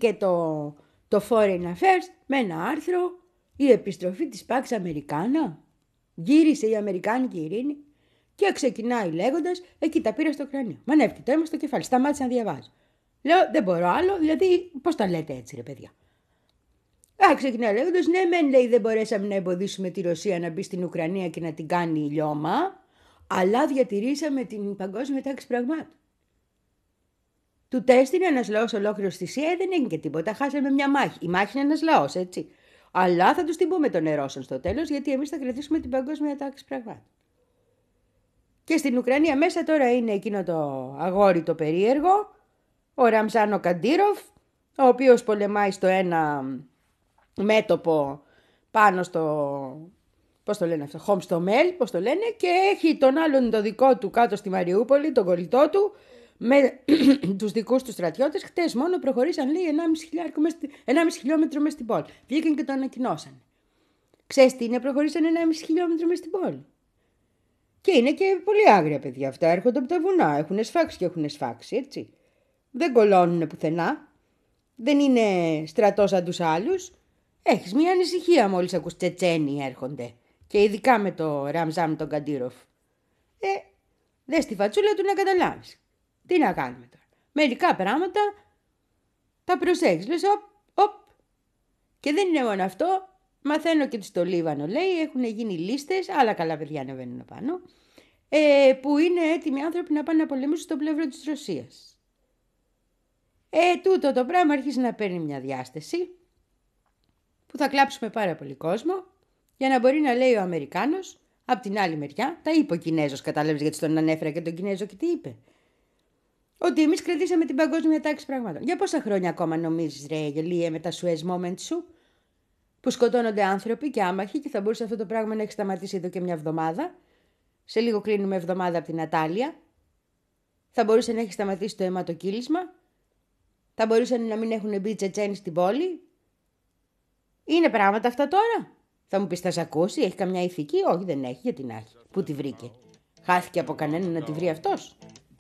Βγήκε το, το Foreign Affairs με ένα άρθρο «Η επιστροφή της Pax Americana». Γύρισε η Αμερικάνικη ειρήνη και ξεκινάει λέγοντας «Εκεί τα πήρα στο κρανίο». Μανεύτηκε το αίμα στο κεφάλι, σταμάτησα να διαβάζω. Λέω «Δεν μπορώ άλλο, δηλαδή πώς τα λέτε έτσι ρε παιδιά». Α, ξεκινάει λέγοντας «Ναι μεν λέει δεν μπορέσαμε να εμποδίσουμε τη Ρωσία να μπει στην Ουκρανία και να την κάνει λιώμα, αλλά διατηρήσαμε την παγκόσμια τάξη πραγμάτων». Του τέστην ένας λαός ολόκληρος στη ΣΥΑ δεν έγινε και τίποτα. Χάσαμε μια μάχη. Η μάχη είναι ένας λαός, έτσι. Αλλά θα τους την πούμε των Ρώσων στο τέλος, γιατί εμείς θα κρατήσουμε την παγκόσμια τάξη πραγμάτων. Και στην Ουκρανία μέσα τώρα είναι εκείνο το αγόρι το περίεργο, ο Ραμζάν ο Καντίροφ, ο οποίος πολεμάει στο ένα μέτωπο πάνω στο, πώς το λένε αυτό, Χομστομέλ, πώς το λένε, και έχει τον άλλον το δικό του κάτω στη Μαριούπολη, τον κολλητό του, με τους δικούς του στρατιώτες. Χτες μόνο προχωρήσαν, λέει, ενάμιση χιλιόμετρο μέσα στην πόλη. Βγήκαν και το ανακοινώσαν. Ξέρεις τι είναι, προχωρήσαν ενάμιση χιλιόμετρο μέσα στην πόλη. Και είναι και πολύ άγρια παιδιά αυτά, έρχονται από τα βουνά, έχουν σφάξει και έχουν σφάξει, έτσι. Δεν κολώνουν πουθενά, δεν είναι στρατός σαν τους άλλους. Έχεις μια ανησυχία μόλις ακούς Τσετσένοι έρχονται. Και ειδικά με το Ραμζάν τον Καντίροφ. Ε, δες τη φατσούλα του να καταλάβεις. Τι να κάνουμε τώρα. Μερικά πράγματα τα προσέχεις. Λες οπ, οπ. Και δεν είναι μόνο αυτό. Μαθαίνω και στο Λίβανο, λέει, έχουν γίνει λίστες, άλλα καλά παιδιά ανεβαίνουν πάνω, ε, που είναι έτοιμοι άνθρωποι να πάνε να πολεμήσουν στο πλευρό της Ρωσίας. Ε, τούτο το πράγμα αρχίζει να παίρνει μια διάσταση, που θα κλάψουμε πάρα πολύ κόσμο, για να μπορεί να λέει ο Αμερικάνος, απ' την άλλη μεριά, τα είπε ο Κινέζος, κατάλαβες γιατί τον ανέφερα και τον Κινέζο και τι είπε. Ότι εμείς κρατήσαμε την παγκόσμια τάξη πραγμάτων. Για πόσα χρόνια ακόμα νομίζεις, ρε γελίε, με τα Suez Moment σου, που σκοτώνονται άνθρωποι και άμαχοι, και θα μπορούσε αυτό το πράγμα να έχει σταματήσει εδώ και μια εβδομάδα. Σε λίγο κλείνουμε εβδομάδα από την Ατάλια. Θα μπορούσε να έχει σταματήσει το αιματοκύλισμα. Θα μπορούσαν να μην έχουν μπει Τσετσένοι στην πόλη. Είναι πράγματα αυτά τώρα. Θα μου πεις, θα σ' ακούσει, έχει καμιά ηθική? Όχι, δεν έχει, γιατί να έχει. Πού τη βρήκε? Χάθηκε από κανέναν να τη βρει αυτός?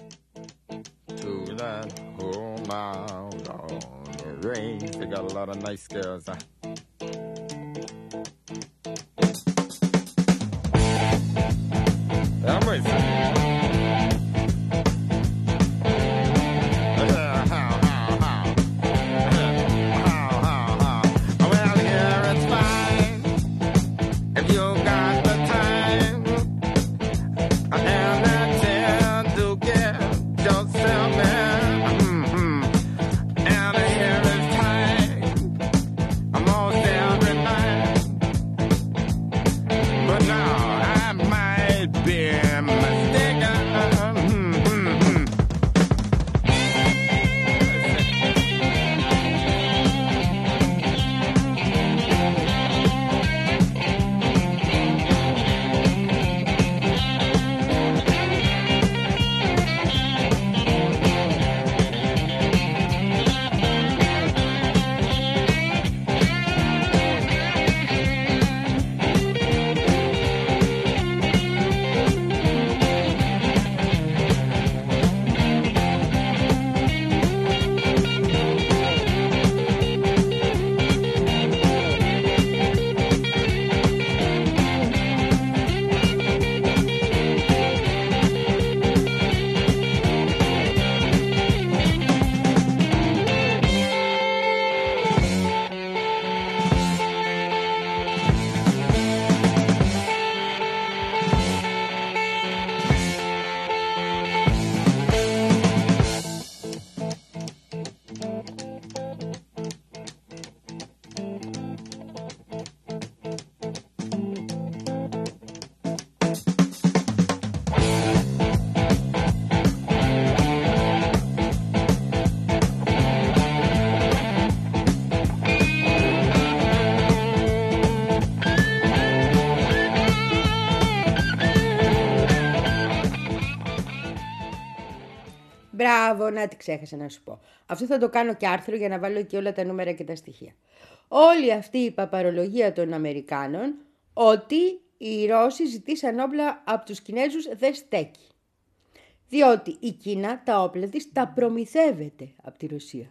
Μπράβο, να τι ξέχασα να σου πω. Αυτό θα το κάνω και άρθρο για να βάλω και όλα τα νούμερα και τα στοιχεία. Όλη αυτή η παπαρολογία των Αμερικάνων ότι οι Ρώσοι ζητήσαν όπλα από τους Κινέζους δεν στέκει. Διότι η Κίνα τα όπλα της τα προμηθεύεται από τη Ρωσία.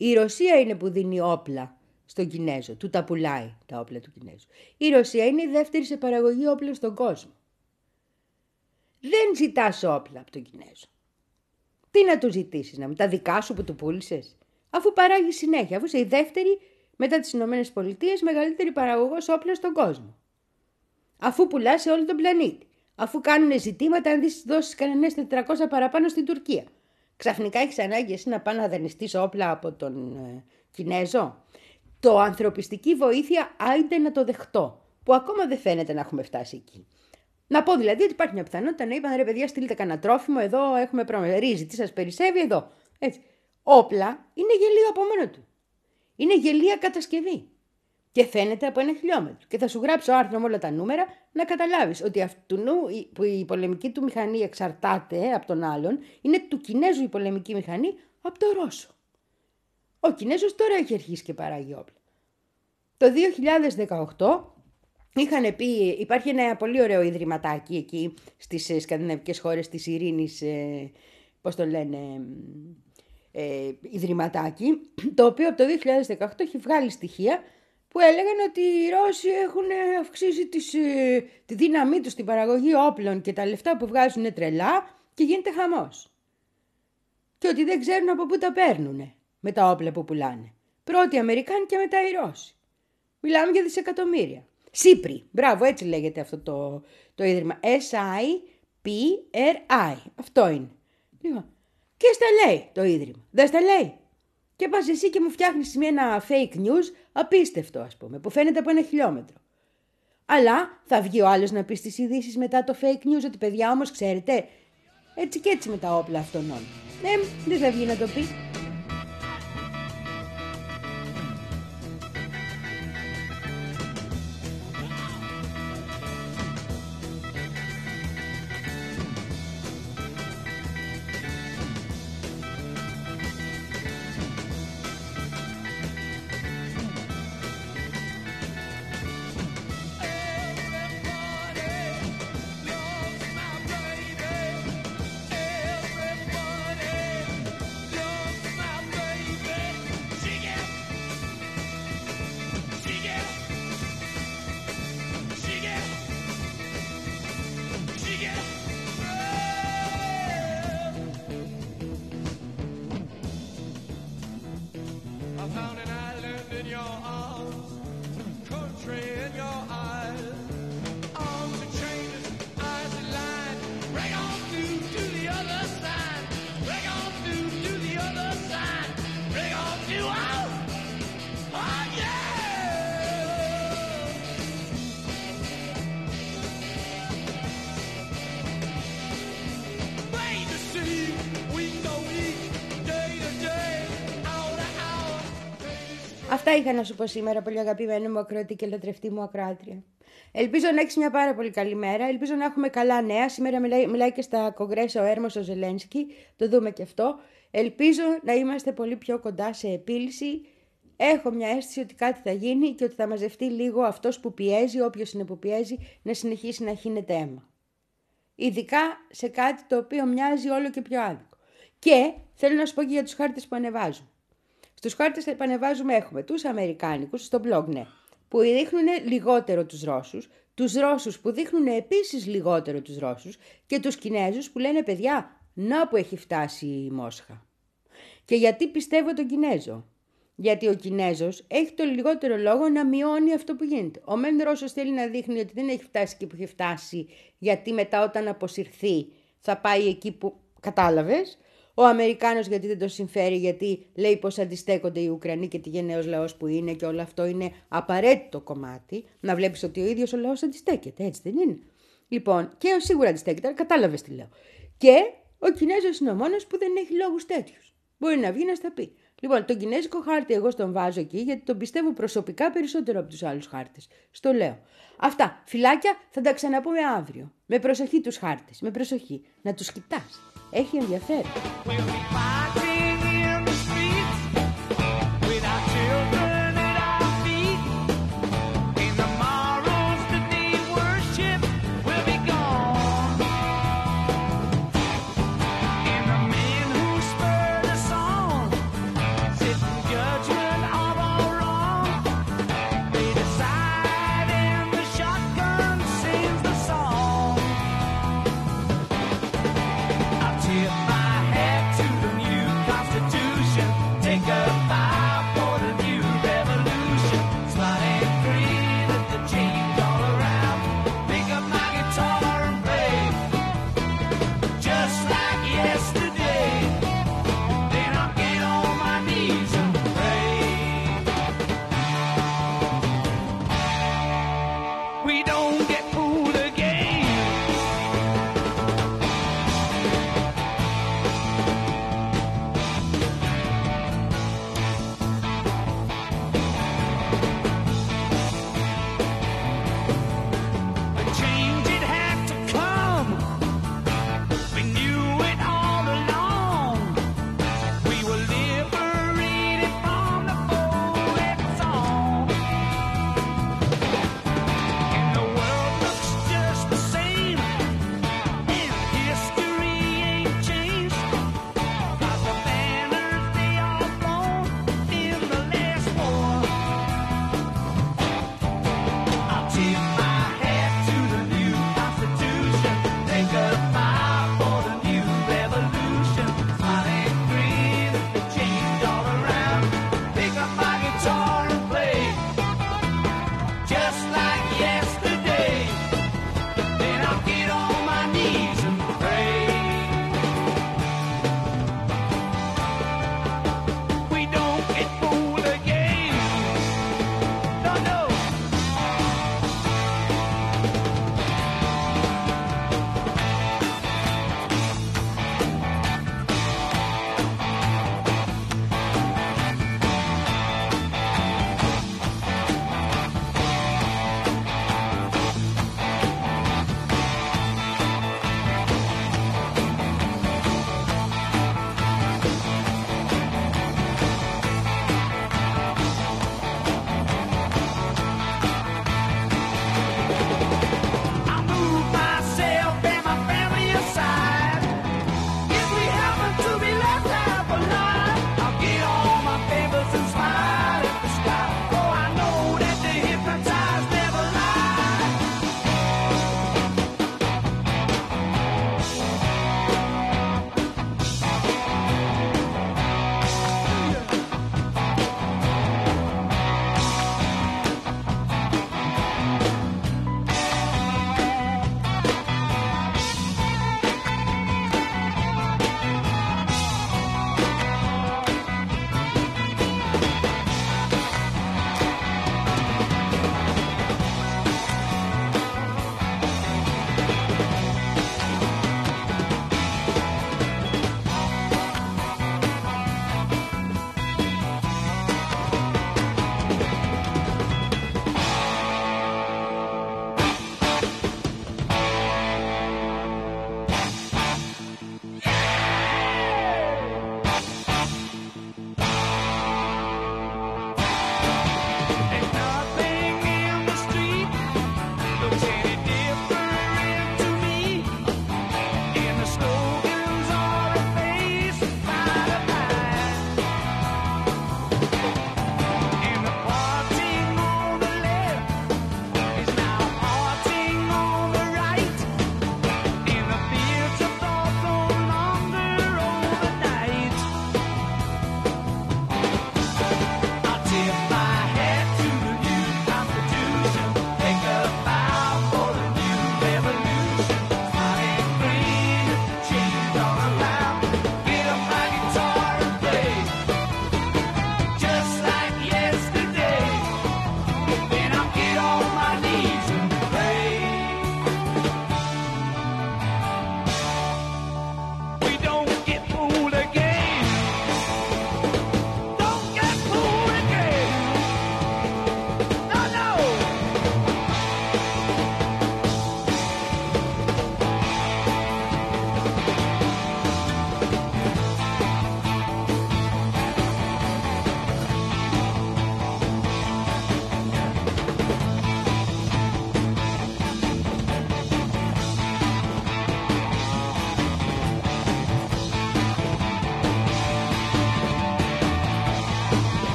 Η Ρωσία είναι που δίνει όπλα στον Κινέζο, του τα πουλάει τα όπλα του Κινέζου. Η Ρωσία είναι η δεύτερη σε παραγωγή όπλων στον κόσμο. Δεν ζητάς όπλα από τον Κινέζο. Τι να του ζητήσεις, να μου τα δικά σου που του πούλησες, αφού παράγει συνέχεια, αφού είσαι η δεύτερη μετά τις Ηνωμένες Πολιτείες μεγαλύτερη παραγωγός όπλα στον κόσμο. Αφού πουλάς σε όλο τον πλανήτη. Αφού κάνουν ζητήματα, αν δεις δώσεις κανένας τετρακόσια παραπάνω στην Τουρκία. Ξαφνικά έχεις ανάγκη εσύ να πας να δανειστείς όπλα από τον ε, Κινέζο. Το ανθρωπιστική βοήθεια, άιντε να το δεχτώ, που ακόμα δεν φαίνεται να έχουμε φτάσει εκεί. Να πω δηλαδή ότι υπάρχει μια πιθανότητα να είπαν ρε παιδιά, στείλτε κανένα τρόφιμο, εδώ έχουμε πρόβλημα. Ρύζι, τι σας περισσεύει εδώ. Έτσι. Όπλα είναι γελίο από μόνο του. Είναι γελία κατασκευή. Και φαίνεται από ένα χιλιόμετρο. Και θα σου γράψω άρθρο με όλα τα νούμερα να καταλάβεις ότι αυτού που η πολεμική του μηχανή εξαρτάται από τον άλλον, είναι του Κινέζου η πολεμική μηχανή από το Ρώσο. Ο Κινέζος τώρα έχει αρχίσει και παράγει όπλα. Το δύο χιλιάδες δεκαοκτώ είχαν πει, υπάρχει ένα πολύ ωραίο ιδρυματάκι εκεί στις σκανδιναβικές χώρες της ειρήνης, ε, πώς το λένε, ε, ιδρυματάκι, το οποίο από το δύο χιλιάδες δεκαοκτώ έχει βγάλει στοιχεία που έλεγαν ότι οι Ρώσοι έχουν αυξήσει τις, ε, τη δύναμή τους στην παραγωγή όπλων και τα λεφτά που βγάζουν είναι τρελά και γίνεται χαμός. Και ότι δεν ξέρουν από πού τα παίρνουν με τα όπλα που πουλάνε. Πρώτοι οι Αμερικάνοι και μετά οι Ρώσοι. Μιλάμε για δισεκατομμύρια. Σύπρι, μπράβο, έτσι λέγεται αυτό το, το ίδρυμα. ες άι πι αρ άι, αυτό είναι. Λοιπόν, και στα λέει το ίδρυμα, δεν στα λέει. Και πας εσύ και μου φτιάχνεις ένα fake news απίστευτο, ας πούμε, που φαίνεται από ένα χιλιόμετρο. Αλλά θα βγει ο άλλος να πει στις ειδήσεις μετά το fake news ότι παιδιά όμως ξέρετε, έτσι και έτσι με τα όπλα αυτών. Ναι, δεν θα βγει να το πει. Αυτά είχα να σου πω σήμερα, πολύ αγαπημένη μου ακροατή και λατρευτή μου ακράτρια. Ελπίζω να έχεις μια πάρα πολύ καλή μέρα. Ελπίζω να έχουμε καλά νέα. Σήμερα μιλάει, μιλάει και στα κογκρέσα ο Έρμος ο Ζελένσκι. Το δούμε και αυτό. Ελπίζω να είμαστε πολύ πιο κοντά σε επίλυση. Έχω μια αίσθηση ότι κάτι θα γίνει και ότι θα μαζευτεί λίγο αυτός που πιέζει, όποιος είναι που πιέζει, να συνεχίσει να χύνεται αίμα. Ειδικά σε κάτι το οποίο μοιάζει όλο και πιο άδικο. Και θέλω να σου πω και για τους χάρτες που ανεβάζουν. Στους χάρτες που ανεβάζουμε έχουμε τους Αμερικάνικους, στο blog ναι, που δείχνουν λιγότερο τους Ρώσους, τους Ρώσους που δείχνουν επίσης λιγότερο τους Ρώσους και τους Κινέζους που λένε παιδιά, να που έχει φτάσει η Μόσχα. Και γιατί πιστεύω τον Κινέζο? Γιατί ο Κινέζος έχει το λιγότερο λόγο να μειώνει αυτό που γίνεται. Ο μεν Ρώσος θέλει να δείχνει ότι δεν έχει φτάσει εκεί που έχει φτάσει, γιατί μετά όταν αποσυρθεί θα πάει εκεί που κατάλαβες. Ο Αμερικάνος γιατί δεν το συμφέρει, γιατί λέει πως αντιστέκονται οι Ουκρανοί και τη γενναίος λαός που είναι και όλο αυτό είναι απαραίτητο κομμάτι. Να βλέπεις ότι ο ίδιος ο λαός αντιστέκεται, έτσι δεν είναι? Λοιπόν, και σίγουρα αντιστέκεται, αλλά κατάλαβες τι λέω. Και ο Κινέζος είναι ο μόνος που δεν έχει λόγους τέτοιους. Μπορεί να βγει να στα πει. Λοιπόν, τον κινέζικο χάρτη εγώ στον βάζω εκεί γιατί τον πιστεύω προσωπικά περισσότερο από τους άλλους χάρτες. Στο λέω. Αυτά, φιλάκια, θα τα ξαναπούμε αύριο. Με προσοχή τους χάρτες, με προσοχή. Να τους κοιτάς. Έχει ενδιαφέρον.